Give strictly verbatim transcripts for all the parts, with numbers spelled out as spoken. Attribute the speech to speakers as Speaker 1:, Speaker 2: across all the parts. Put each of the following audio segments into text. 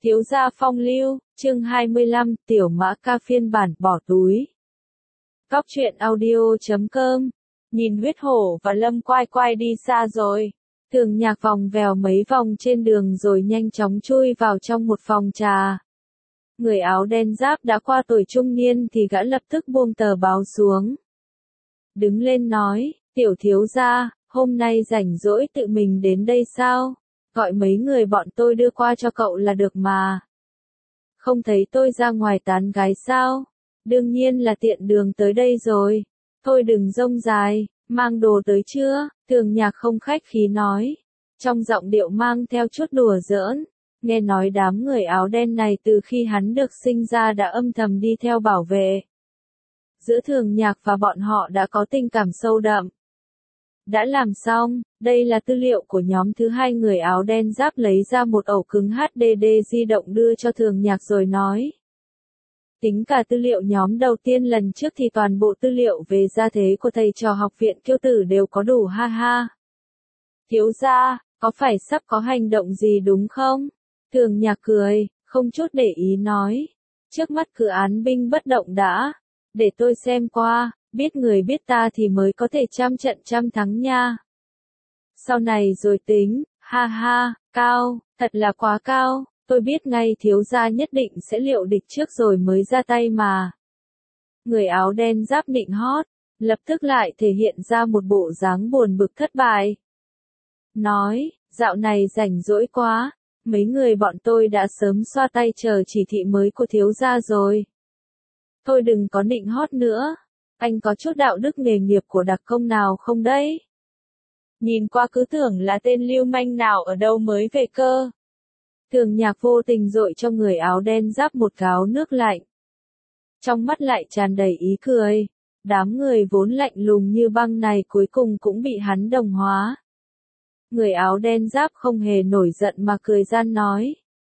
Speaker 1: Thiếu gia phong lưu, chương hai mươi lăm, tiểu mã ca phiên bản bỏ túi. Góc truyện audio chấm com. Nhìn huyết hổ và Lâm Quai Quai đi xa rồi. Thường Nhạc vòng vèo mấy vòng trên đường rồi nhanh chóng chui vào trong một phòng trà. Người áo đen giáp đã qua tuổi trung niên thì gã lập tức buông tờ báo xuống. Đứng lên nói, tiểu thiếu gia, hôm nay rảnh rỗi tự mình đến đây sao? Gọi mấy người bọn tôi đưa qua cho cậu là được mà. Không thấy tôi ra ngoài tán gái sao? Đương nhiên là tiện đường tới đây rồi. Thôi đừng rông dài, mang đồ tới chưa? Thường Nhạc không khách khí nói. Trong giọng điệu mang theo chút đùa giỡn. Nghe nói đám người áo đen này từ khi hắn được sinh ra đã âm thầm đi theo bảo vệ. Giữa Thường Nhạc và bọn họ đã có tình cảm sâu đậm. Đã làm xong, đây là tư liệu của nhóm thứ hai. Người áo đen giáp lấy ra một ổ cứng hát đê đê di động đưa cho Thường Nhạc rồi nói. Tính cả tư liệu nhóm đầu tiên lần trước thì toàn bộ tư liệu về gia thế của thầy trò học viện Kiêu Tử đều có đủ ha ha. Thiếu gia, có phải sắp có hành động gì đúng không? Thường Nhạc cười, không chút để ý nói. Trước mắt cứ án binh bất động đã. Để tôi xem qua. Biết người biết ta thì mới có thể trăm trận trăm thắng nha. Sau này rồi tính, ha ha, cao, thật là quá cao, tôi biết ngay thiếu gia nhất định sẽ liệu địch trước rồi mới ra tay mà. Người áo đen giáp nịnh hót, lập tức lại thể hiện ra một bộ dáng buồn bực thất bại. Nói, dạo này rảnh rỗi quá, mấy người bọn tôi đã sớm xoa tay chờ chỉ thị mới của thiếu gia rồi. Thôi đừng có nịnh hót nữa. Anh có chút đạo đức nghề nghiệp của đặc công nào không đấy? Nhìn qua cứ tưởng là tên lưu manh nào ở đâu mới về cơ. Thường Nhạc vô tình dội cho người áo đen giáp một gáo nước lạnh. Trong mắt lại tràn đầy ý cười. Đám người vốn lạnh lùng như băng này cuối cùng cũng bị hắn đồng hóa. Người áo đen giáp không hề nổi giận mà cười gian nói.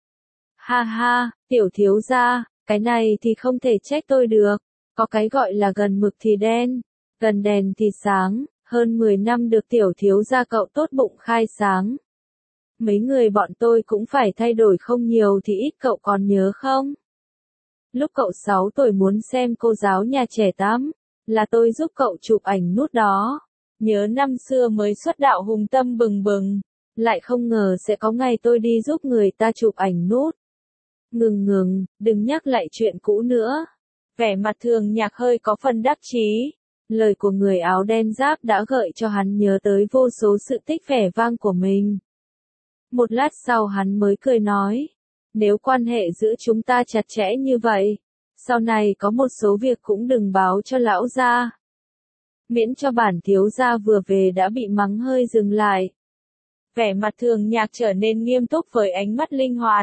Speaker 1: Ha ha, tiểu thiếu gia, cái này thì không thể trách tôi được. Có cái gọi là gần mực thì đen, gần đèn thì sáng, hơn mười năm được tiểu thiếu gia cậu tốt bụng khai sáng. Mấy người bọn tôi cũng phải thay đổi không nhiều thì ít cậu còn nhớ không? Lúc cậu sáu tuổi muốn xem cô giáo nhà trẻ tắm, là tôi giúp cậu chụp ảnh nút đó. Nhớ năm xưa mới xuất đạo hùng tâm bừng bừng, lại không ngờ sẽ có ngày tôi đi giúp người ta chụp ảnh nút. Ngừng ngừng, đừng nhắc lại chuyện cũ nữa. Vẻ mặt Thường Nhạc hơi có phần đắc chí. Lời của người áo đen giáp đã gợi cho hắn nhớ tới vô số sự tích vẻ vang của mình. Một lát sau hắn mới cười nói. Nếu quan hệ giữa chúng ta chặt chẽ như vậy, sau này có một số việc cũng đừng báo cho lão gia. Miễn cho bản thiếu gia vừa về đã bị mắng hơi dừng lại. Vẻ mặt Thường Nhạc trở nên nghiêm túc với ánh mắt linh hoạt.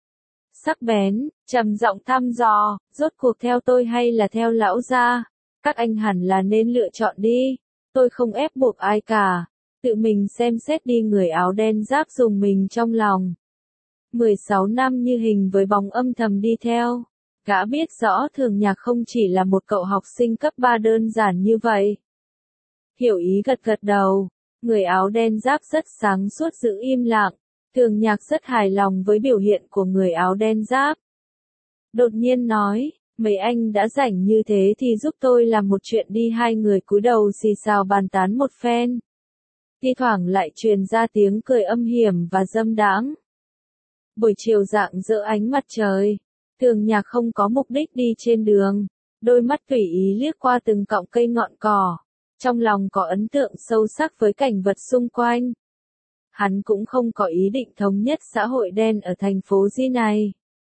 Speaker 1: Sắc bén, trầm giọng thăm dò, rốt cuộc theo tôi hay là theo lão gia? Các anh hẳn là nên lựa chọn đi. Tôi không ép buộc ai cả. Tự mình xem xét đi. Người áo đen giáp dùng mình trong lòng. mười sáu năm như hình với bóng âm thầm đi theo. Gã biết rõ Thường Nhạc không chỉ là một cậu học sinh cấp ba đơn giản như vậy. Hiểu ý gật gật đầu. Người áo đen giáp rất sáng suốt giữ im lặng. Thường Nhạc rất hài lòng với biểu hiện của người áo đen giáp. Đột nhiên nói, mấy anh đã rảnh như thế thì giúp tôi làm một chuyện đi. Hai người cúi đầu xì xào bàn tán một phen. Thi thoảng lại truyền ra tiếng cười âm hiểm và dâm đãng. Buổi chiều rạng rỡ ánh mặt trời. Thường Nhạc không có mục đích đi trên đường. Đôi mắt tùy ý liếc qua từng cọng cây ngọn cỏ. Trong lòng có ấn tượng sâu sắc với cảnh vật xung quanh. Hắn cũng không có ý định thống nhất xã hội đen ở thành phố Di này.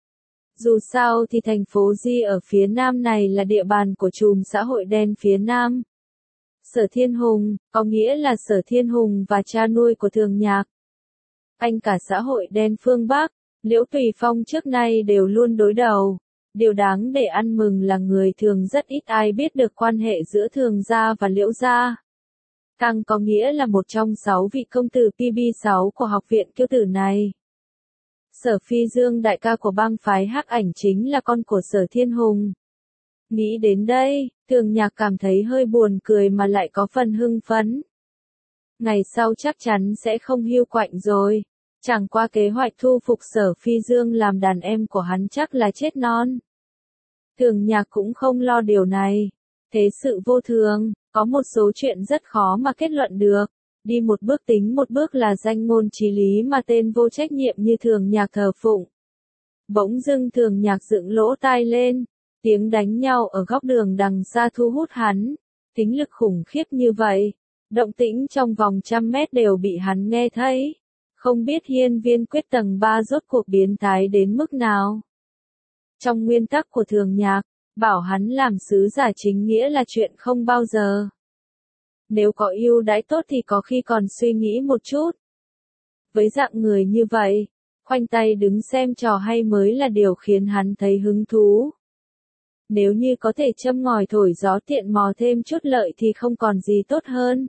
Speaker 1: Dù sao thì thành phố Di ở phía nam này là địa bàn của chùm xã hội đen phía nam. Sở Thiên Hùng, có nghĩa là Sở Thiên Hùng và cha nuôi của Thường Nhạc. Anh cả xã hội đen phương Bắc, Liễu Tùy Phong trước nay đều luôn đối đầu. Điều đáng để ăn mừng là người thường rất ít ai biết được quan hệ giữa Thường gia và Liễu gia. Càng có nghĩa là một trong sáu vị công tử P B sáu của học viện Kiêu Tử này. Sở Phi Dương đại ca của bang phái Hắc Ảnh chính là con của Sở Thiên Hùng. Nghĩ đến đây, Thường Nhạc cảm thấy hơi buồn cười mà lại có phần hưng phấn. Ngày sau chắc chắn sẽ không hiu quạnh rồi. Chẳng qua kế hoạch thu phục Sở Phi Dương làm đàn em của hắn chắc là chết non. Thường Nhạc cũng không lo điều này. Thế sự vô thường, có một số chuyện rất khó mà kết luận được. Đi một bước tính một bước là danh ngôn chí lý mà tên vô trách nhiệm như Thường Nhạc thờ phụng. Bỗng dưng Thường Nhạc dựng lỗ tai lên, tiếng đánh nhau ở góc đường đằng xa thu hút hắn, tính lực khủng khiếp như vậy, động tĩnh trong vòng trăm mét đều bị hắn nghe thấy, không biết hiên viên quyết tầng ba rốt cuộc biến thái đến mức nào. Trong nguyên tắc của Thường Nhạc, bảo hắn làm sứ giả chính nghĩa là chuyện không bao giờ. Nếu có ưu đãi tốt thì có khi còn suy nghĩ một chút. Với dạng người như vậy, khoanh tay đứng xem trò hay mới là điều khiến hắn thấy hứng thú. Nếu như có thể châm ngòi thổi gió tiện mò thêm chút lợi thì không còn gì tốt hơn.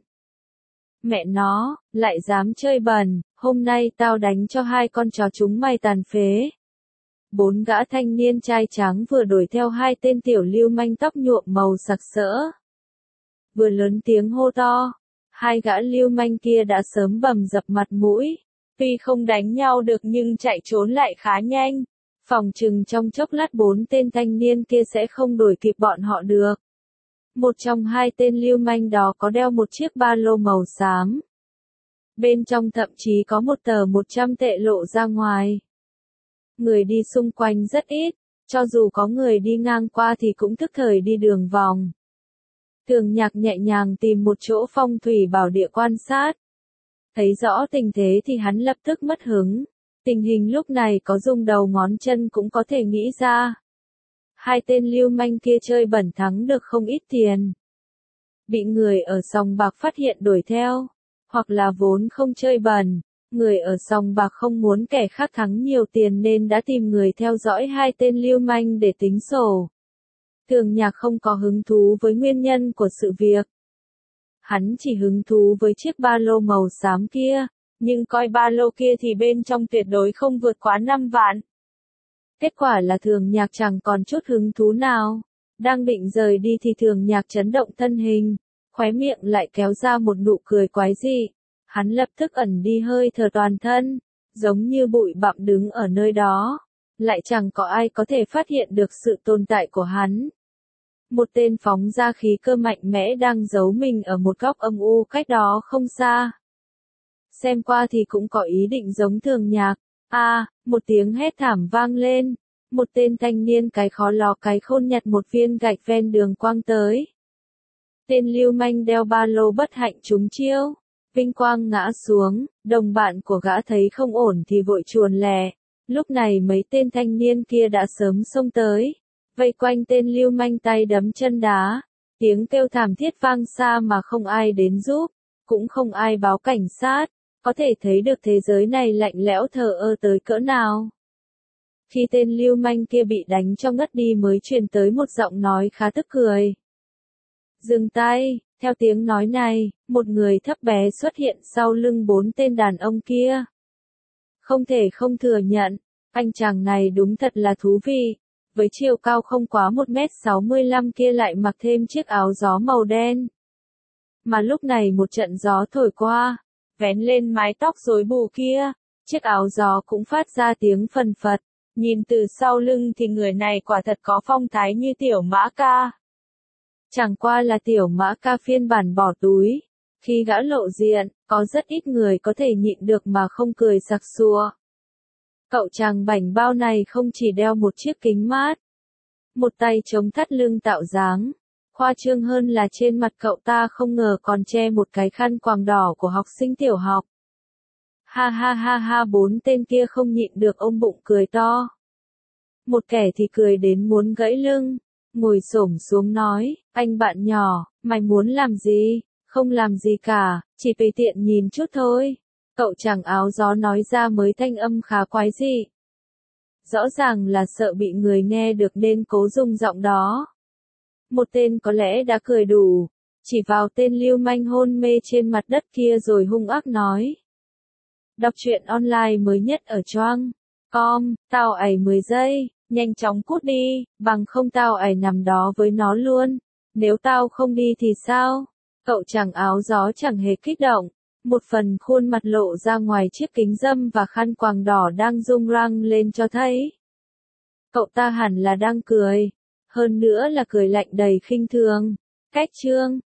Speaker 1: Mẹ nó, lại dám chơi bẩn, hôm nay tao đánh cho hai con chó chúng mày tàn phế. Bốn gã thanh niên trai trắng vừa đuổi theo hai tên tiểu lưu manh tóc nhuộm màu sặc sỡ. Vừa lớn tiếng hô to, hai gã lưu manh kia đã sớm bầm dập mặt mũi. Tuy không đánh nhau được nhưng chạy trốn lại khá nhanh. Phòng chừng trong chốc lát bốn tên thanh niên kia sẽ không đuổi kịp bọn họ được. Một trong hai tên lưu manh đó có đeo một chiếc ba lô màu xám. Bên trong thậm chí có một tờ một trăm tệ lộ ra ngoài. Người đi xung quanh rất ít, cho dù có người đi ngang qua thì cũng tức thời đi đường vòng. Thường Nhạc nhẹ nhàng tìm một chỗ phong thủy bảo địa quan sát. Thấy rõ tình thế thì hắn lập tức mất hứng. Tình hình lúc này có dùng đầu ngón chân cũng có thể nghĩ ra. Hai tên lưu manh kia chơi bẩn thắng được không ít tiền. Bị người ở sòng bạc phát hiện đuổi theo. Hoặc là vốn không chơi bẩn. Người ở sòng bạc không muốn kẻ khác thắng nhiều tiền nên đã tìm người theo dõi hai tên lưu manh để tính sổ. Thường Nhạc không có hứng thú với nguyên nhân của sự việc. Hắn chỉ hứng thú với chiếc ba lô màu xám kia, nhưng coi ba lô kia thì bên trong tuyệt đối không vượt quá năm vạn. Kết quả là Thường Nhạc chẳng còn chút hứng thú nào. Đang định rời đi thì Thường Nhạc chấn động thân hình, khóe miệng lại kéo ra một nụ cười quái dị. Hắn lập tức ẩn đi hơi thở toàn thân, giống như bụi bặm đứng ở nơi đó. Lại chẳng có ai có thể phát hiện được sự tồn tại của hắn. Một tên phóng ra khí cơ mạnh mẽ đang giấu mình ở một góc âm u cách đó không xa. Xem qua thì cũng có ý định giống Thường Nhạc. A, à, một tiếng hét thảm vang lên. Một tên thanh niên cái khó lò cái khôn nhặt một viên gạch ven đường quang tới. Tên lưu manh đeo ba lô bất hạnh trúng chiêu. Vinh quang ngã xuống, đồng bạn của gã thấy không ổn thì vội chuồn lẻ. Lúc này mấy tên thanh niên kia đã sớm xông tới. Vây quanh tên lưu manh tay đấm chân đá. Tiếng kêu thảm thiết vang xa mà không ai đến giúp. Cũng không ai báo cảnh sát. Có thể thấy được thế giới này lạnh lẽo thờ ơ tới cỡ nào. Khi tên lưu manh kia bị đánh cho ngất đi mới truyền tới một giọng nói khá tức cười. Dừng tay, theo tiếng nói này, một người thấp bé xuất hiện sau lưng bốn tên đàn ông kia. Không thể không thừa nhận, anh chàng này đúng thật là thú vị. Với chiều cao không quá một mét sáu mươi lăm kia lại mặc thêm chiếc áo gió màu đen. Mà lúc này một trận gió thổi qua, vén lên mái tóc rối bù kia, chiếc áo gió cũng phát ra tiếng phần phật. Nhìn từ sau lưng thì người này quả thật có phong thái như Tiểu Mã Ca. Chẳng qua là Tiểu Mã Ca phiên bản bỏ túi. Khi gã lộ diện, có rất ít người có thể nhịn được mà không cười sặc sụa. Cậu chàng bảnh bao này không chỉ đeo một chiếc kính mát, một tay chống thắt lưng tạo dáng. Khoa trương hơn là trên mặt cậu ta không ngờ còn che một cái khăn quàng đỏ của học sinh tiểu học. Ha ha ha ha, bốn tên kia không nhịn được ôm bụng cười to. Một kẻ thì cười đến muốn gãy lưng, ngồi xổm xuống nói, anh bạn nhỏ, mày muốn làm gì? Không làm gì cả, chỉ tùy tiện nhìn chút thôi. Cậu chàng áo gió nói ra mới thanh âm khá quái dị. Rõ ràng là sợ bị người nghe được nên cố dùng giọng đó. Một tên có lẽ đã cười đủ, chỉ vào tên lưu manh hôn mê trên mặt đất kia rồi hung ác nói. Đọc truyện online mới nhất ở choang com, tao ảy mười giây, nhanh chóng cút đi, bằng không tao ảy nằm đó với nó luôn. Nếu tao không đi thì sao? Cậu chàng áo gió chẳng hề kích động, Một phần khuôn mặt lộ ra ngoài chiếc kính râm và khăn quàng đỏ đang rung răng lên cho thấy. Cậu ta hẳn là đang cười. Hơn nữa là cười lạnh đầy khinh thường. Cách chương